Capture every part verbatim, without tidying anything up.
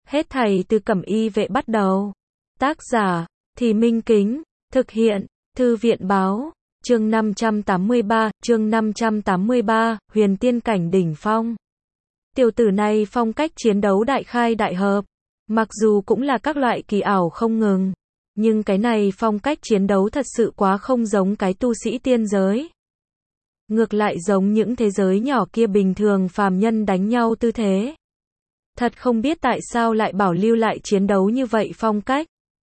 Hết thảy từ Cẩm Y Vệ bắt đầu. Tác giả, Thì Minh Kính, thực hiện, Thư viện Báo, chương năm trăm tám mươi ba, chương năm trăm tám mươi ba, Huyền Tiên Cảnh đỉnh phong. Tiểu tử này phong cách chiến đấu đại khai đại hợp, mặc dù cũng là các loại kỳ ảo không ngừng, nhưng cái này phong cách chiến đấu thật sự quá không giống cái tu sĩ tiên giới. Ngược lại giống những thế giới nhỏ kia bình thường phàm nhân đánh nhau tư thế. Thật không biết tại sao lại bảo lưu lại chiến đấu như vậy phong cách.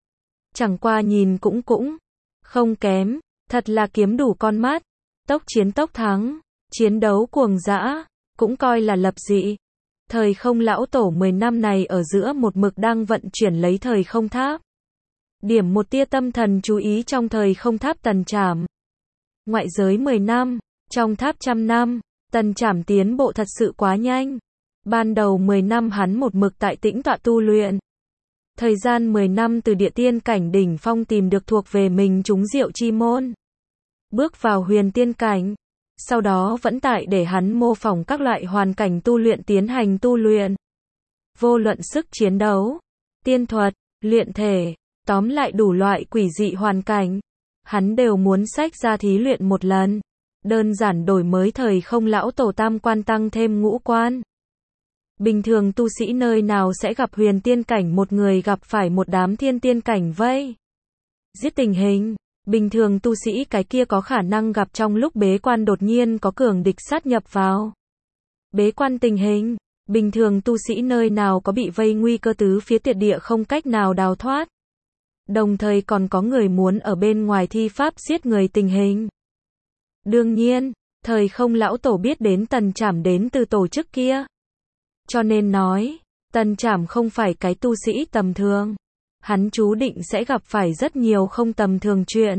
Chẳng qua nhìn cũng cũng không kém, thật là kiếm đủ con mắt. Tốc chiến tốc thắng, chiến đấu cuồng dã, cũng coi là lập dị. Thời không lão tổ mười năm này ở giữa một mực đang vận chuyển lấy thời không tháp. Điểm một tia tâm thần chú ý trong thời không tháp Tần Trảm. Ngoại giới mười năm, trong tháp trăm năm, Tần Trảm tiến bộ thật sự quá nhanh. Ban đầu mười năm hắn một mực tại tĩnh tọa tu luyện. Thời gian mười năm từ địa tiên cảnh đỉnh phong tìm được thuộc về mình trúng diệu chi môn. Bước vào huyền tiên cảnh. Sau đó vẫn tại để hắn mô phỏng các loại hoàn cảnh tu luyện tiến hành tu luyện. Vô luận sức chiến đấu, tiên thuật, luyện thể, tóm lại đủ loại quỷ dị hoàn cảnh. Hắn đều muốn xách ra thí luyện một lần. Đơn giản đổi mới thời không lão tổ tam quan tăng thêm ngũ quan. Bình thường tu sĩ nơi nào sẽ gặp huyền tiên cảnh một người gặp phải một đám thiên tiên cảnh vây giết tình hình. Bình thường tu sĩ cái kia có khả năng gặp trong lúc bế quan đột nhiên có cường địch sát nhập vào. Bế quan tình hình. Bình thường tu sĩ nơi nào có bị vây nguy cơ tứ phía tuyệt địa không cách nào đào thoát. Đồng thời còn có người muốn ở bên ngoài thi pháp giết người tình hình. Đương nhiên, thời không lão tổ biết đến Tần Trảm đến từ tổ chức kia. Cho nên nói, Tần Trảm không phải cái tu sĩ tầm thường. Hắn chú định sẽ gặp phải rất nhiều không tầm thường chuyện.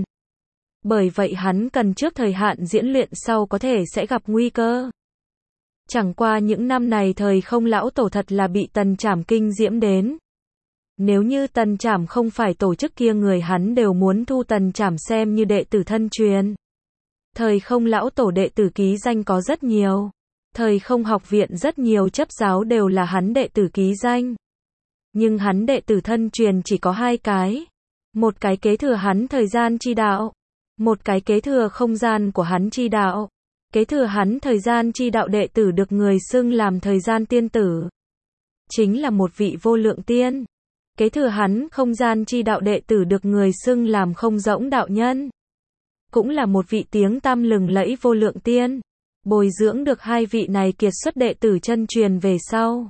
Bởi vậy hắn cần trước thời hạn diễn luyện sau có thể sẽ gặp nguy cơ. Chẳng qua những năm này thời không lão tổ thật là bị Tần Trảm kinh diễm đến. Nếu như Tần Trảm không phải tổ chức kia người hắn đều muốn thu Tần Trảm xem như đệ tử thân truyền. Thời không lão tổ đệ tử ký danh có rất nhiều. Thời không học viện rất nhiều chấp giáo đều là hắn đệ tử ký danh. Nhưng hắn đệ tử thân truyền chỉ có hai cái. Một cái kế thừa hắn thời gian chi đạo. Một cái kế thừa không gian của hắn chi đạo. Kế thừa hắn thời gian chi đạo đệ tử được người xưng làm thời gian tiên tử. Chính là một vị vô lượng tiên. Kế thừa hắn không gian chi đạo đệ tử được người xưng làm không rỗng đạo nhân. Cũng là một vị tiếng tăm lừng lẫy vô lượng tiên. Bồi dưỡng được hai vị này kiệt xuất đệ tử chân truyền về sau.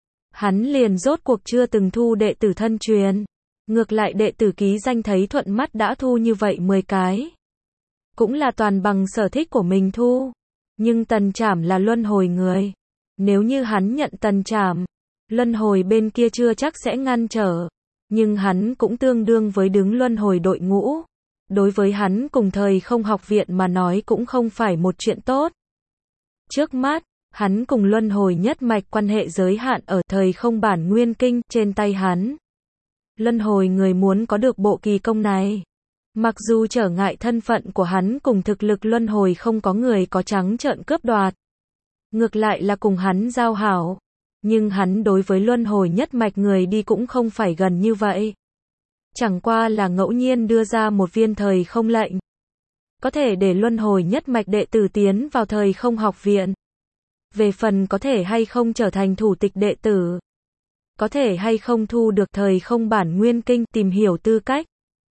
Hắn liền rốt cuộc chưa từng thu đệ tử thân truyền. Ngược lại đệ tử ký danh thấy thuận mắt đã thu như vậy mười cái. Cũng là toàn bằng sở thích của mình thu. Nhưng Tần Trảm là luân hồi người. Nếu như hắn nhận Tần Trảm, luân hồi bên kia chưa chắc sẽ ngăn trở. Nhưng hắn cũng tương đương với đứng luân hồi đội ngũ. Đối với hắn cùng thời không học viện mà nói cũng không phải một chuyện tốt. Trước mắt, hắn cùng luân hồi nhất mạch quan hệ giới hạn ở thời không bản nguyên kinh trên tay hắn. Luân hồi người muốn có được bộ kỳ công này. Mặc dù trở ngại thân phận của hắn cùng thực lực luân hồi không có người có trắng trợn cướp đoạt. Ngược lại là cùng hắn giao hảo. Nhưng hắn đối với luân hồi nhất mạch người đi cũng không phải gần như vậy. Chẳng qua là ngẫu nhiên đưa ra một viên thời không lệnh. Có thể để luân hồi nhất mạch đệ tử tiến vào thời không học viện. Về phần có thể hay không trở thành thủ tịch đệ tử. Có thể hay không thu được thời không bản nguyên kinh tìm hiểu tư cách.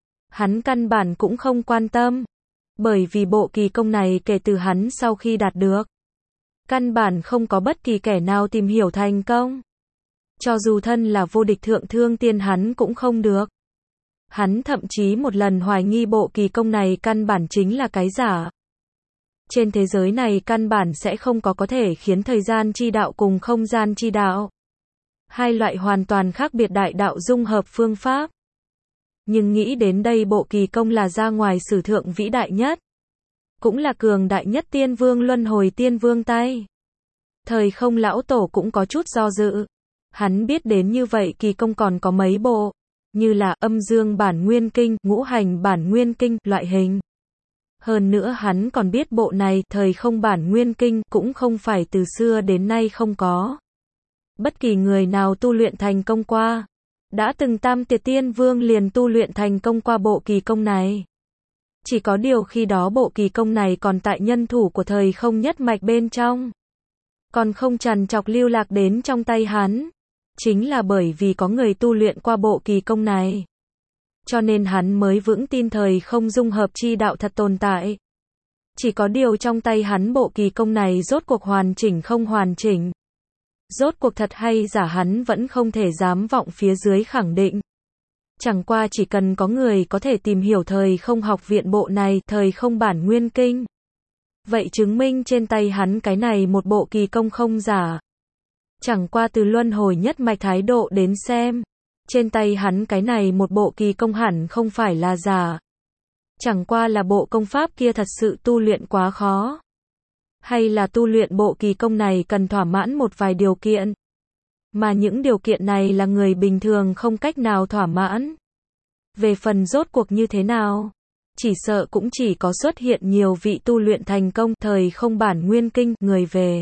Hắn căn bản cũng không quan tâm. Bởi vì bộ kỳ công này kể từ hắn sau khi đạt được. Căn bản không có bất kỳ kẻ nào tìm hiểu thành công. Cho dù thân là vô địch thượng thương tiên hắn cũng không được. Hắn thậm chí một lần hoài nghi bộ kỳ công này căn bản chính là cái giả. Trên thế giới này căn bản sẽ không có có thể khiến thời gian chi đạo cùng không gian chi đạo. Hai loại hoàn toàn khác biệt đại đạo dung hợp phương pháp. Nhưng nghĩ đến đây bộ kỳ công là ra ngoài sử thượng vĩ đại nhất. Cũng là cường đại nhất tiên vương luân hồi tiên vương tay. Thời không lão tổ cũng có chút do dự. Hắn biết đến như vậy kỳ công còn có mấy bộ. Như là âm dương bản nguyên kinh, ngũ hành bản nguyên kinh, loại hình. Hơn nữa hắn còn biết bộ này, thời không bản nguyên kinh, cũng không phải từ xưa đến nay không có. Bất kỳ người nào tu luyện thành công qua, đã từng tam tiệt tiên vương liền tu luyện thành công qua bộ kỳ công này. Chỉ có điều khi đó bộ kỳ công này còn tại nhân thủ của thời không nhất mạch bên trong. Còn không trằn trọc lưu lạc đến trong tay hắn. Chính là bởi vì có người tu luyện qua bộ kỳ công này. Cho nên hắn mới vững tin thời không dung hợp chi đạo thật tồn tại. Chỉ có điều trong tay hắn bộ kỳ công này rốt cuộc hoàn chỉnh không hoàn chỉnh. Rốt cuộc thật hay giả hắn vẫn không thể dám vọng phía dưới khẳng định. Chẳng qua chỉ cần có người có thể tìm hiểu thời không học viện bộ này, thời không bản nguyên kinh. Vậy chứng minh trên tay hắn cái này một bộ kỳ công không giả. Chẳng qua từ luân hồi nhất mạch thái độ đến xem, trên tay hắn cái này một bộ kỳ công hẳn không phải là giả. Chẳng qua là bộ công pháp kia thật sự tu luyện quá khó. Hay là tu luyện bộ kỳ công này cần thỏa mãn một vài điều kiện. Mà những điều kiện này là người bình thường không cách nào thỏa mãn. Về phần rốt cuộc như thế nào, chỉ sợ cũng chỉ có xuất hiện nhiều vị tu luyện thành công thời không bản nguyên kinh người về.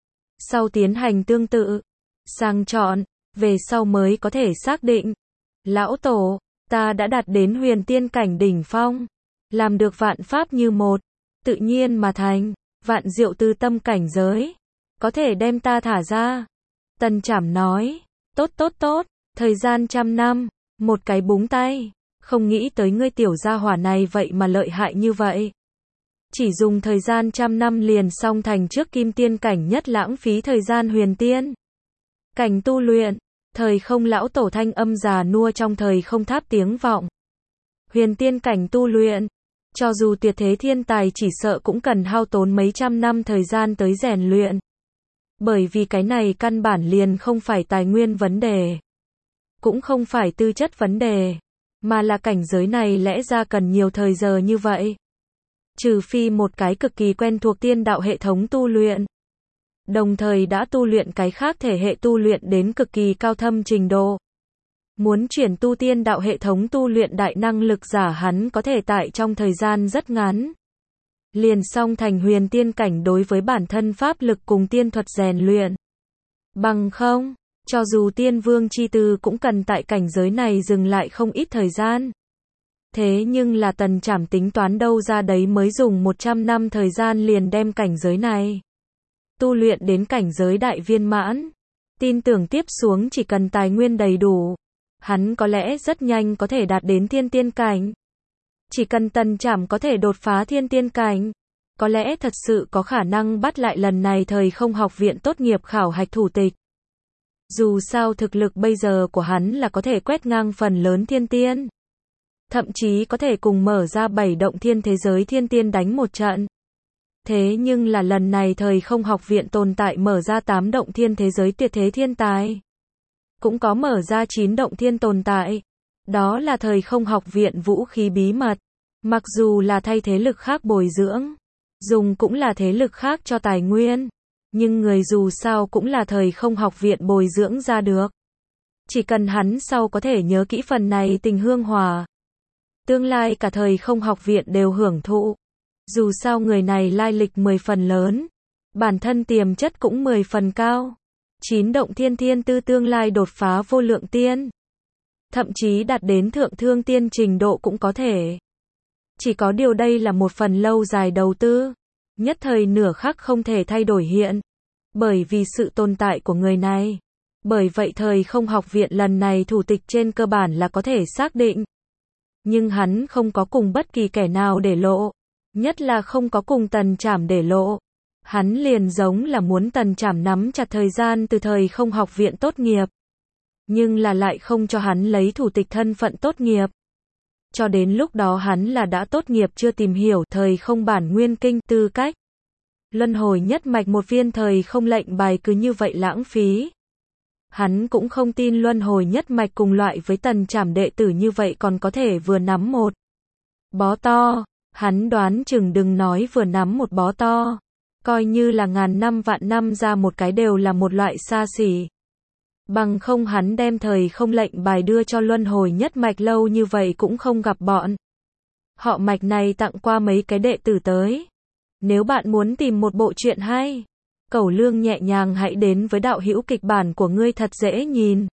Sau tiến hành tương tự, sang chọn, về sau mới có thể xác định. Lão Tổ, ta đã đạt đến huyền tiên cảnh đỉnh phong, làm được vạn pháp như một, tự nhiên mà thành, vạn diệu tư tâm cảnh giới, có thể đem ta thả ra. Tần Trảm nói, tốt tốt tốt, thời gian trăm năm, một cái búng tay, không nghĩ tới ngươi tiểu gia hỏa này vậy mà lợi hại như vậy. Chỉ dùng thời gian trăm năm liền xong thành trước kim tiên cảnh nhất lãng phí thời gian huyền tiên. Cảnh tu luyện, thời không lão tổ thanh âm già nua trong thời không tháp tiếng vọng. Huyền tiên cảnh tu luyện, cho dù tuyệt thế thiên tài chỉ sợ cũng cần hao tốn mấy trăm năm thời gian tới rèn luyện. Bởi vì cái này căn bản liền không phải tài nguyên vấn đề, cũng không phải tư chất vấn đề, mà là cảnh giới này lẽ ra cần nhiều thời giờ như vậy. Trừ phi một cái cực kỳ quen thuộc tiên đạo hệ thống tu luyện, đồng thời đã tu luyện cái khác thể hệ tu luyện đến cực kỳ cao thâm trình độ. Muốn chuyển tu tiên đạo hệ thống tu luyện đại năng lực giả hắn có thể tại trong thời gian rất ngắn liền xong thành huyền tiên cảnh đối với bản thân pháp lực cùng tiên thuật rèn luyện. Bằng không, cho dù tiên vương chi tư cũng cần tại cảnh giới này dừng lại không ít thời gian. Thế nhưng là Tần Trảm tính toán đâu ra đấy mới dùng một trăm năm thời gian liền đem cảnh giới này tu luyện đến cảnh giới đại viên mãn. Tin tưởng tiếp xuống chỉ cần tài nguyên đầy đủ, hắn có lẽ rất nhanh có thể đạt đến thiên tiên cảnh. Chỉ cần Tần Trảm có thể đột phá thiên tiên cảnh, có lẽ thật sự có khả năng bắt lại lần này thời không học viện tốt nghiệp khảo hạch thủ tịch. Dù sao thực lực bây giờ của hắn là có thể quét ngang phần lớn thiên tiên. Thậm chí có thể cùng mở ra bảy động thiên thế giới thiên tiên đánh một trận. Thế nhưng là lần này thời không học viện tồn tại mở ra tám động thiên thế giới tuyệt thế thiên tài. Cũng có mở ra chín động thiên tồn tại. Đó là thời không học viện vũ khí bí mật. Mặc dù là thay thế lực khác bồi dưỡng, dùng cũng là thế lực khác cho tài nguyên. Nhưng người dù sao cũng là thời không học viện bồi dưỡng ra được. Chỉ cần hắn sau có thể nhớ kỹ phần này tình hương hòa. Tương lai cả thời không học viện đều hưởng thụ. Dù sao người này lai lịch mười phần lớn. Bản thân tiềm chất cũng mười phần cao. Chín động thiên thiên tư tương lai đột phá vô lượng tiên. Thậm chí đạt đến thượng thương tiên trình độ cũng có thể. Chỉ có điều đây là một phần lâu dài đầu tư. Nhất thời nửa khắc không thể thay đổi hiện. Bởi vì sự tồn tại của người này. Bởi vậy thời không học viện lần này thủ tịch trên cơ bản là có thể xác định. Nhưng hắn không có cùng bất kỳ kẻ nào để lộ. Nhất là không có cùng Tần Trảm để lộ. Hắn liền giống là muốn Tần Trảm nắm chặt thời gian từ thời không học viện tốt nghiệp. Nhưng là lại không cho hắn lấy thủ tịch thân phận tốt nghiệp. Cho đến lúc đó hắn là đã tốt nghiệp chưa tìm hiểu thời không bản nguyên kinh tư cách. Luân hồi nhất mạch một viên thời không lệnh bài cứ như vậy lãng phí. Hắn cũng không tin luân hồi nhất mạch cùng loại với Tần Trảm đệ tử như vậy còn có thể vừa nắm một bó to. Hắn đoán chừng đừng nói vừa nắm một bó to. Coi như là ngàn năm vạn năm ra một cái đều là một loại xa xỉ. Bằng không hắn đem thời không lệnh bài đưa cho luân hồi nhất mạch lâu như vậy cũng không gặp bọn họ mạch này tặng qua mấy cái đệ tử tới. Nếu bạn muốn tìm một bộ truyện hay, Cẩu Lương nhẹ nhàng hãy đến với đạo hữu kịch bản của ngươi thật dễ nhìn.